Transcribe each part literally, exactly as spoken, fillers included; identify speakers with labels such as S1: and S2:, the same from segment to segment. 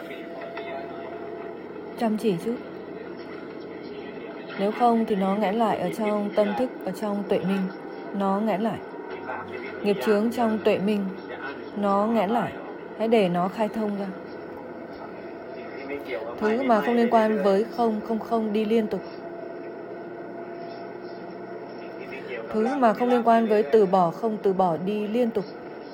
S1: Chăm chỉ chút. Nếu không thì nó nghẽn lại ở trong tâm thức, ở trong tuệ minh. Nó nghẽn lại. Nghiệp chướng trong tuệ minh, nó nghẽn lại. Hãy để nó khai thông ra. Thứ mà không liên quan với không, không, không đi liên tục. Thứ mà không liên quan với từ bỏ, không từ bỏ đi liên tục.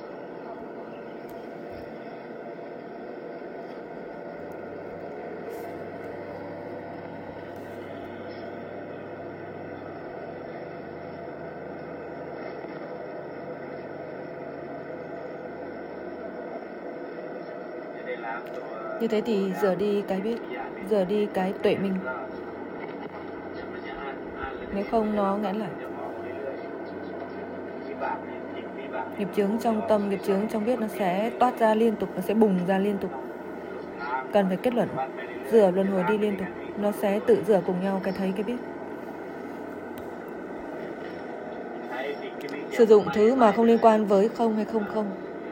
S1: Như thế thì giờ đi cái biết, giờ đi cái tuệ minh. Nếu không nó nghẽn lại. Nghiệp chướng trong tâm, nghiệp chướng trong biết nó sẽ toát ra liên tục, nó sẽ bùng ra liên tục. Cần phải kết luận, rửa luân hồi đi liên tục. Nó sẽ tự rửa cùng nhau cái thấy cái biết. Sử dụng thứ mà không liên quan với không hay không không.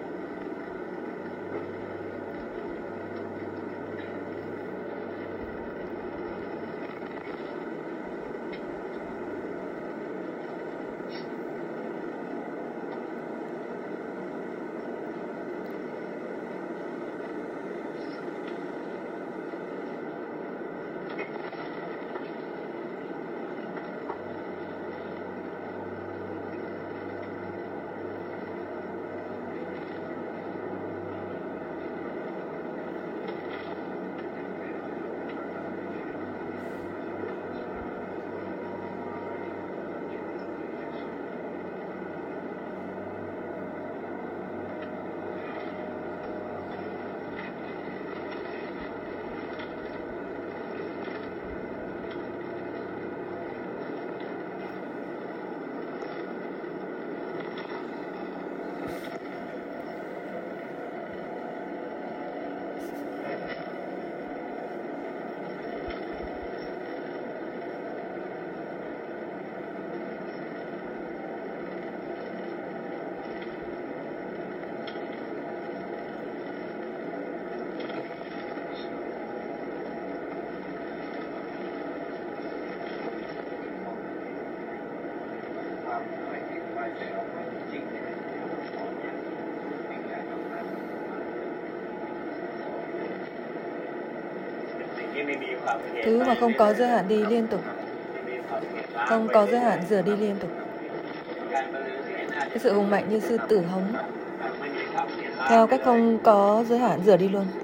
S1: Thứ mà không có giới hạn đi liên tục. Không có giới hạn rửa đi liên tục. Cái sự hùng mạnh như sư tử hống. Theo cách không có giới hạn rửa đi luôn.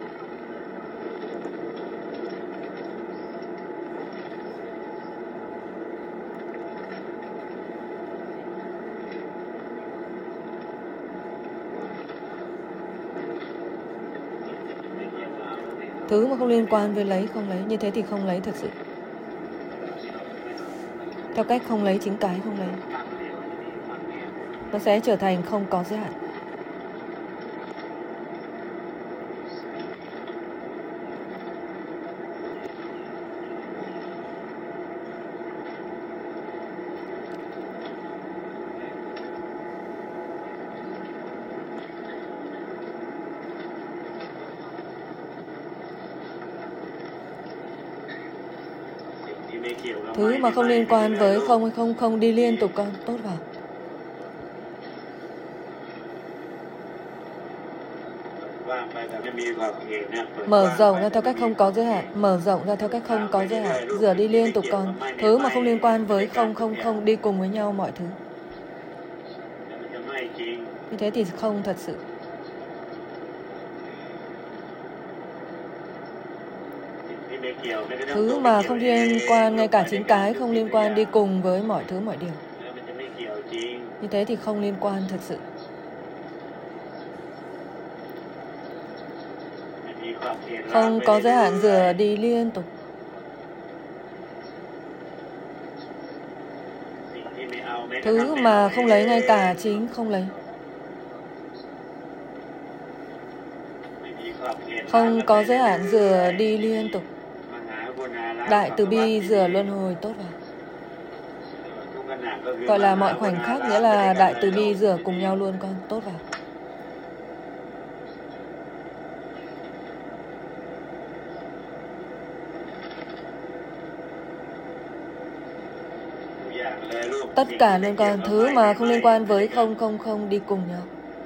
S1: Thứ mà không liên quan với lấy, không lấy. Như thế thì không lấy thật sự. Theo cách không lấy chính cái không lấy. Nó sẽ trở thành không có giới hạn. Thứ mà không liên quan với không hay không không đi liên tục con, tốt vào. Mở rộng ra theo cách không có giới hạn, mở rộng ra theo cách không có giới hạn, rửa đi liên tục con. Thứ mà không liên quan với không không không đi cùng với nhau mọi thứ. Như thế thì không thật sự. Thứ mà không liên quan, ngay cả chính cái không liên quan đi cùng với mọi thứ mọi điều. Như thế thì không liên quan thật sự. Không có giới hạn rửa đi liên tục. Thứ mà không lấy, ngay cả chính không lấy. Không có giới hạn rửa đi liên tục. Đại từ bi rửa luân hồi, tốt vào. Gọi là mọi khoảnh khắc, nghĩa là đại từ bi rửa cùng nhau luôn con, tốt vào. Tất cả luôn con, thứ mà không liên quan với không không không đi cùng nhau.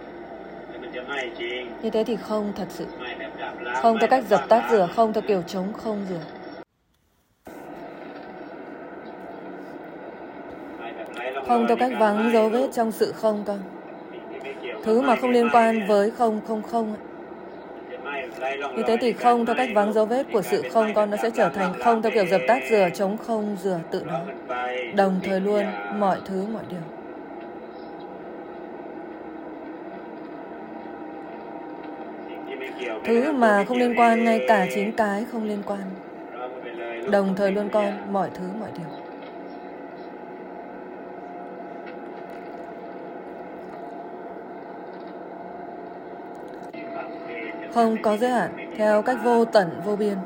S1: Như thế thì không thật sự. Không theo cách dập tắt rửa, không theo kiểu chống không rửa. Không theo cách vắng dấu vết trong sự không con. Thứ mà không liên quan với không không không. Như thế thì không theo cách vắng dấu vết của sự không con, nó sẽ trở thành không theo kiểu dập tắt rửa, chống không rửa tự đó. Đồng thời luôn mọi thứ mọi điều. Thứ mà không liên quan, ngay cả chính cái không liên quan. Đồng thời luôn con mọi thứ mọi điều. Không có giới hạn theo cách vô tận vô biên.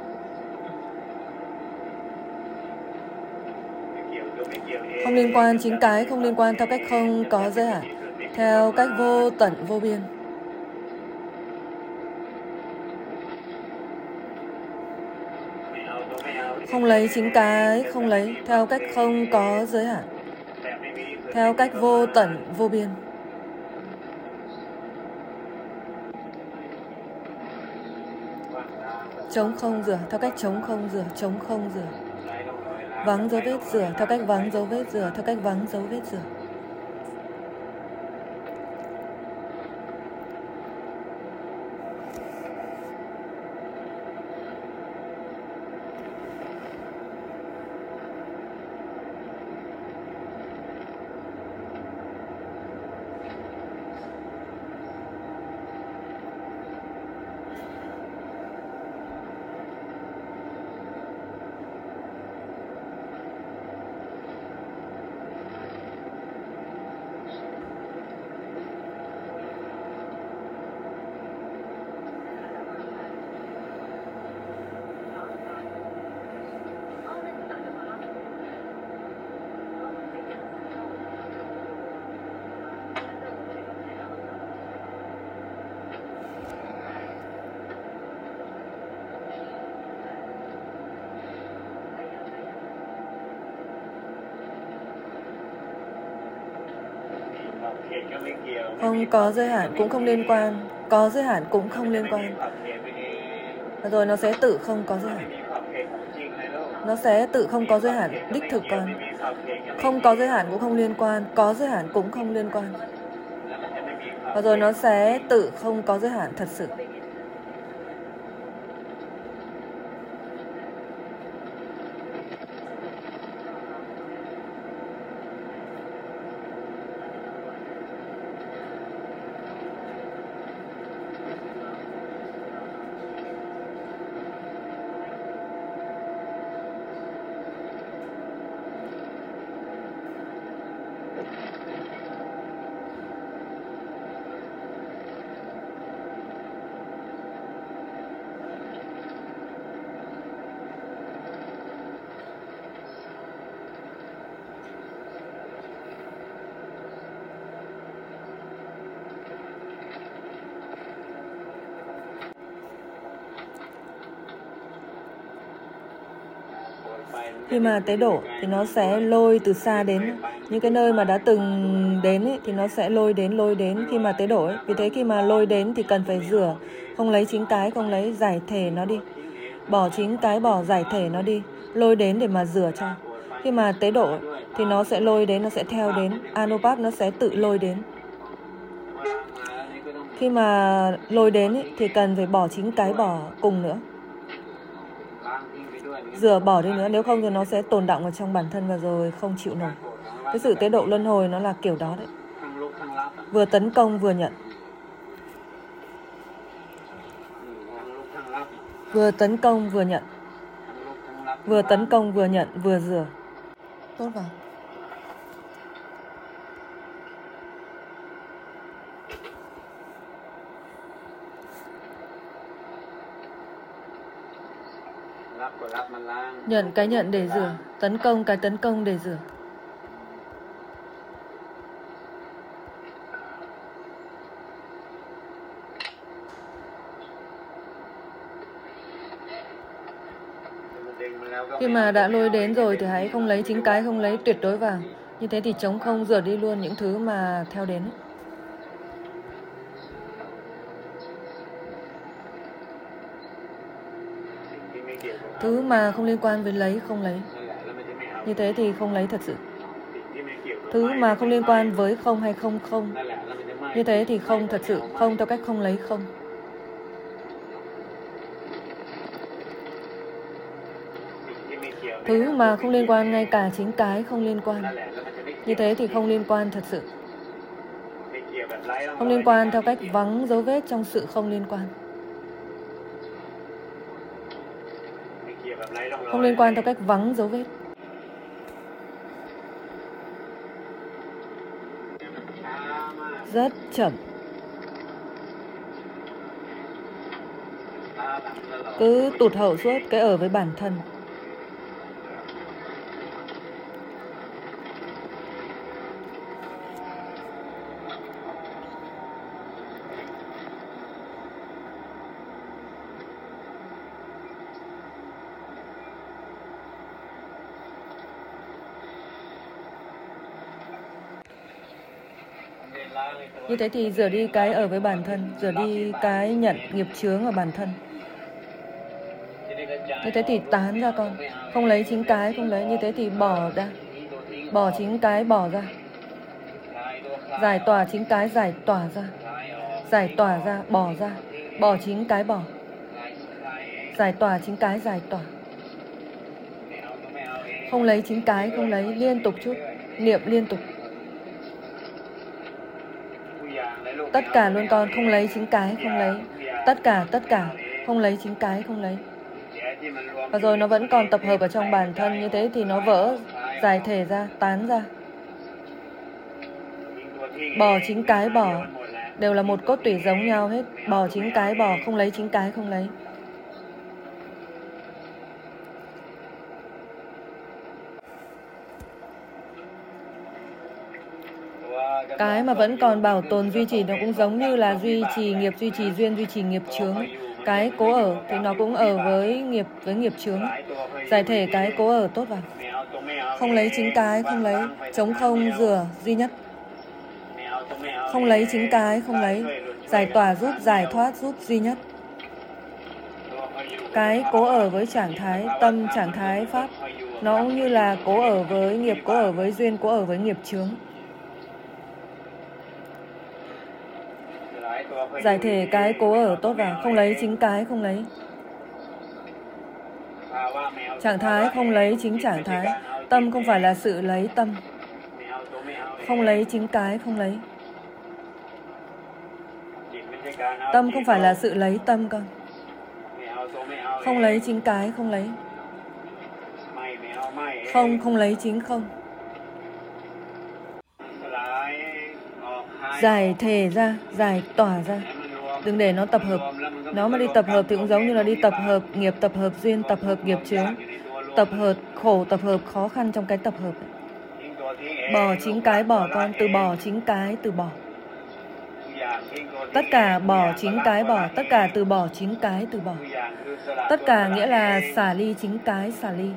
S1: Không liên quan chính cái không liên quan theo cách không có giới hạn theo cách vô tận vô biên. Không lấy chính cái không lấy theo cách không có giới hạn theo cách vô tận vô biên. Chống không rửa theo cách chống không rửa, chống không rửa. Vắng dấu vết rửa theo cách vắng dấu vết rửa theo cách vắng dấu vết rửa. Không có giới hạn cũng không liên quan, có giới hạn cũng không liên quan. Rồi nó sẽ tự không có giới hạn. Nó sẽ tự không có giới hạn, đích thực con. Không có giới hạn cũng không liên quan, có giới hạn cũng không liên quan. Và rồi nó sẽ tự không có giới hạn thật sự. Khi mà tế độ thì nó sẽ lôi từ xa đến. Những cái nơi mà đã từng đến ấy, thì nó sẽ lôi đến, lôi đến khi mà tế độ ấy. Vì thế khi mà lôi đến thì cần phải rửa. Không lấy chính cái, không lấy giải thể nó đi. Bỏ chính cái, bỏ giải thể nó đi. Lôi đến để mà rửa cho. Khi mà tế độ ấy, thì nó sẽ lôi đến, nó sẽ theo đến. Anupap nó sẽ tự lôi đến. Khi mà lôi đến ấy, thì cần phải bỏ chính cái, bỏ cùng nữa. Rửa bỏ đi nữa, nếu không thì nó sẽ tồn đọng ở trong bản thân và rồi không chịu nổi. Cái sự tế độ luân hồi nó là kiểu đó đấy. Vừa tấn công vừa nhận. Vừa tấn công vừa nhận. Vừa tấn công vừa nhận, vừa rửa. Tốt vào. Nhận cái nhận để rửa, tấn công cái tấn công để rửa. Khi mà đã lôi đến rồi thì hãy không lấy chính cái, không lấy tuyệt đối vào. Như thế thì trống không, rửa đi luôn những thứ mà theo đến. Thứ mà không liên quan với lấy, không lấy. Như thế thì không lấy thật sự. Thứ mà không liên quan với không hay không không. Như thế thì không thật sự, không theo cách không lấy không. Thứ mà không liên quan, ngay cả chính cái không liên quan. Như thế thì không liên quan thật sự. Không liên quan theo cách vắng dấu vết trong sự không liên quan. Không liên quan theo cách vắng dấu vết. Rất chậm. Cứ tụt hậu suốt, cái ở với bản thân. Như thế thì rửa đi cái ở với bản thân, rửa đi cái nhận nghiệp chướng ở bản thân. Như thế thì tán ra con. Không lấy chính cái, không lấy. Như thế thì bỏ ra. Bỏ chính cái, bỏ ra. Giải tỏa chính cái, giải tỏa ra. Giải tỏa ra, bỏ ra. Bỏ chính cái, bỏ. Giải tỏa chính cái, giải tỏa. Không lấy chính cái, không lấy. Liên tục chút. Niệm liên tục. Tất cả luôn con, không lấy chính cái, không lấy. Tất cả, tất cả. Không lấy chính cái, không lấy. Và rồi nó vẫn còn tập hợp ở trong bản thân. Như thế thì nó vỡ, giải thể ra, tán ra. Bỏ chính cái, bỏ. Đều là một cốt tủy giống nhau hết. Bỏ chính cái, bỏ. Không lấy chính cái, không lấy. Cái mà vẫn còn bảo tồn duy trì nó cũng giống như là duy trì nghiệp, duy trì duyên, duy trì nghiệp chướng. Cái cố ở thì nó cũng ở với nghiệp, với nghiệp chướng. Giải thể cái cố ở tốt vào. Không lấy chính cái, không lấy. Trống không, rửa, duy nhất. Không lấy chính cái, không lấy. Giải tỏa giúp, giải thoát giúp, duy nhất. Cái cố ở với trạng thái tâm, trạng thái pháp. Nó cũng như là cố ở với nghiệp, cố ở với duyên, cố ở với nghiệp chướng. Giải thể cái cố ở tốt vào. Không lấy chính cái, không lấy. Trạng thái không lấy chính trạng thái. Tâm không phải là sự lấy tâm. Không lấy chính cái, không lấy. Tâm không phải là sự lấy tâm con. Không lấy chính cái, không lấy. Không, không lấy chính không. Giải thể ra, giải tỏa ra. Đừng để nó tập hợp. Nó mà đi tập hợp thì cũng giống như là đi tập hợp nghiệp, tập hợp duyên, tập hợp nghiệp chướng. Tập hợp khổ, tập hợp khó khăn trong cái tập hợp. Bỏ chính cái, bỏ con. Từ bỏ chính cái, từ bỏ. Tất cả bỏ chính cái, bỏ. Tất cả từ bỏ chính cái, từ bỏ. Tất cả nghĩa là xả ly chính cái, xả ly.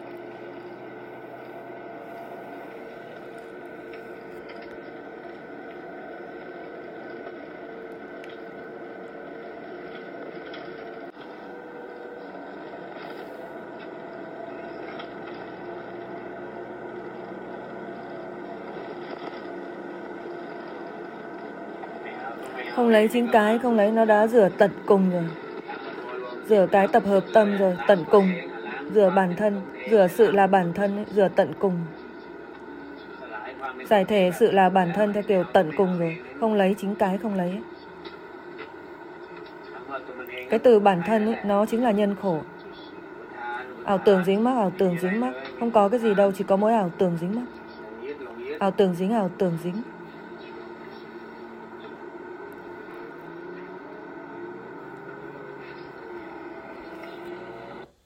S1: Không lấy chính cái, không lấy. Nó đã rửa tận cùng rồi. Rửa cái tập hợp tâm rồi, tận cùng. Rửa bản thân, rửa sự là bản thân ấy, rửa tận cùng. Giải thể sự là bản thân theo kiểu tận cùng rồi. Không lấy chính cái, không lấy ấy. Cái từ bản thân ấy, nó chính là nhân khổ. Ảo tưởng dính mắc, ảo tưởng dính mắc. Không có cái gì đâu, chỉ có mỗi ảo tưởng dính mắc. Ảo tưởng dính, ảo tưởng dính.